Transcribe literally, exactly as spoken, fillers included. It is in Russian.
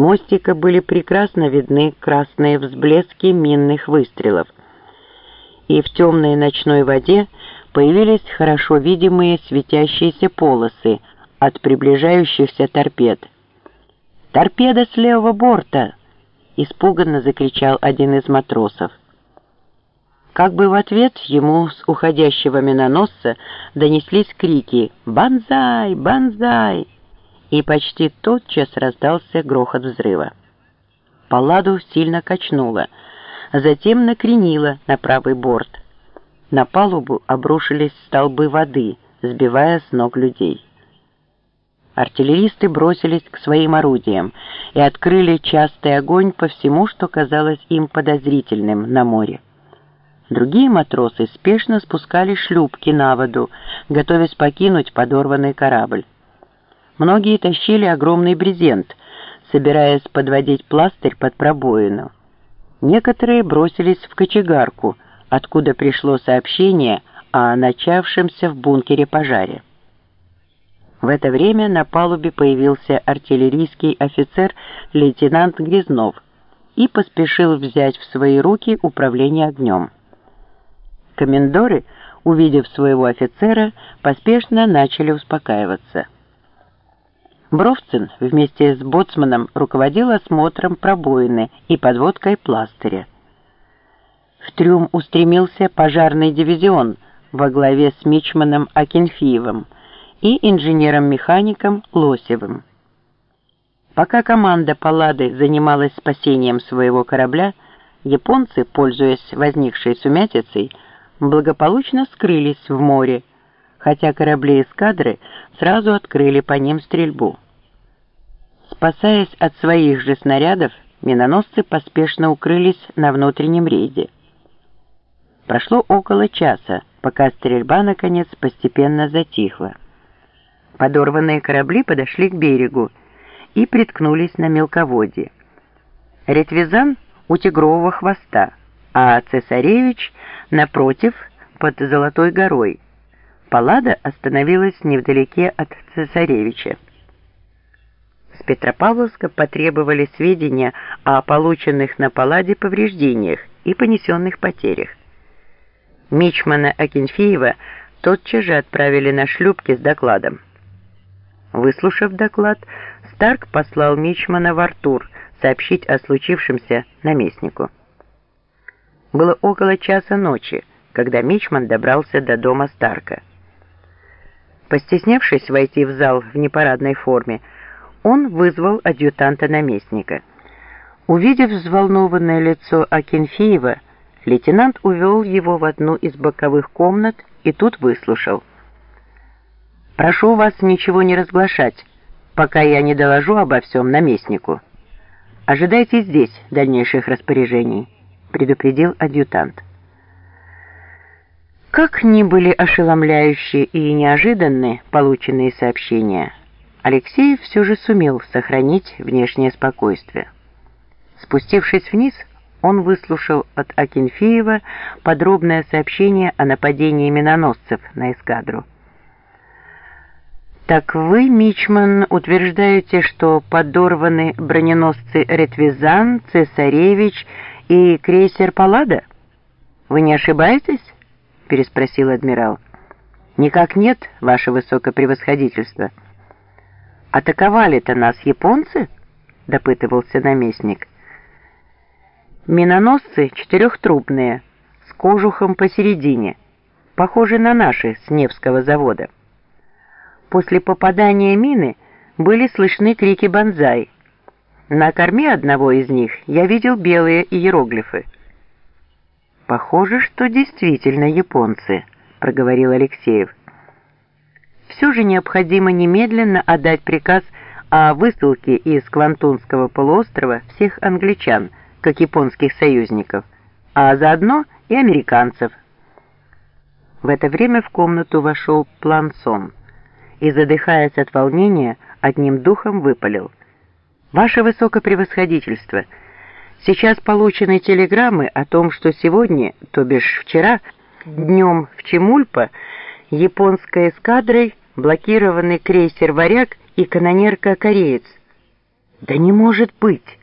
мостика были прекрасно видны красные взблески минных выстрелов, и в темной ночной воде появились хорошо видимые светящиеся полосы от приближающихся торпед. «Торпеда с левого борта!» — испуганно закричал один из матросов. Как бы в ответ ему с уходящего миноносца донеслись крики «Банзай! Банзай!», и почти тотчас раздался грохот взрыва. Палладу сильно качнуло, а затем накренило на правый борт. На палубу обрушились столбы воды, сбивая с ног людей. Артиллеристы бросились к своим орудиям и открыли частый огонь по всему, что казалось им подозрительным на море. Другие матросы спешно спускали шлюпки на воду, готовясь покинуть подорванный корабль. Многие тащили огромный брезент, собираясь подводить пластырь под пробоину. Некоторые бросились в кочегарку, откуда пришло сообщение о начавшемся в бункере пожаре. В это время на палубе появился артиллерийский офицер лейтенант Грязнов и поспешил взять в свои руки управление огнем. Комендоры, увидев своего офицера, поспешно начали успокаиваться. Бровцин вместе с боцманом руководил осмотром пробоины и подводкой пластыря. В трюм устремился пожарный дивизион во главе с мичманом Акинфеевым и инженером-механиком Лосевым. Пока команда Паллады занималась спасением своего корабля, японцы, пользуясь возникшей сумятицей, благополучно скрылись в море, хотя корабли эскадры сразу открыли по ним стрельбу. Спасаясь от своих же снарядов, миноносцы поспешно укрылись на внутреннем рейде. Прошло около часа, пока стрельба, наконец, постепенно затихла. Подорванные корабли подошли к берегу и приткнулись на мелководье. Ретвизан у Тигрового хвоста, а Цесаревич, напротив, под Золотой горой. Паллада остановилась невдалеке от Цесаревича. С Петропавловска потребовали сведения о полученных на Палладе повреждениях и понесенных потерях. Мичмана Акинфеева тотчас же отправили на шлюпки с докладом. Выслушав доклад, Старк послал мичмана в Артур сообщить о случившемся наместнику. Было около часа ночи, когда мичман добрался до дома Старка. Постеснявшись войти в зал в непарадной форме, он вызвал адъютанта наместника. Увидев взволнованное лицо Акинфеева, лейтенант увел его в одну из боковых комнат и тут выслушал. «Прошу вас ничего не разглашать, пока я не доложу обо всем наместнику. Ожидайте здесь дальнейших распоряжений», — предупредил адъютант. Как ни были ошеломляющие и неожиданны полученные сообщения, Алексеев все же сумел сохранить внешнее спокойствие. Спустившись вниз, он выслушал от Акинфеева подробное сообщение о нападении миноносцев на эскадру. «Так вы, мичман, утверждаете, что подорваны броненосцы Ретвизан, Цесаревич и крейсер Паллада? Вы не ошибаетесь?» — переспросил адмирал. «Никак нет, ваше высокопревосходительство». «Атаковали-то нас японцы?» — допытывался наместник. «Миноносцы четырехтрубные, с кожухом посередине, похожи на наши с Невского завода. После попадания мины были слышны крики «Банзай». На корме одного из них я видел белые иероглифы». «Похоже, что действительно японцы», — проговорил Алексеев. «Все же необходимо немедленно отдать приказ о высылке из Квантунского полуострова всех англичан, как японских союзников, а заодно и американцев». В это время в комнату вошел Плансон и, задыхаясь от волнения, одним духом выпалил: «Ваше высокопревосходительство, сейчас получены телеграммы о том, что сегодня, то бишь вчера, днем в Чемульпо, японской эскадрой блокированы крейсер «Варяг» и канонерка «Кореец». «Да не может быть!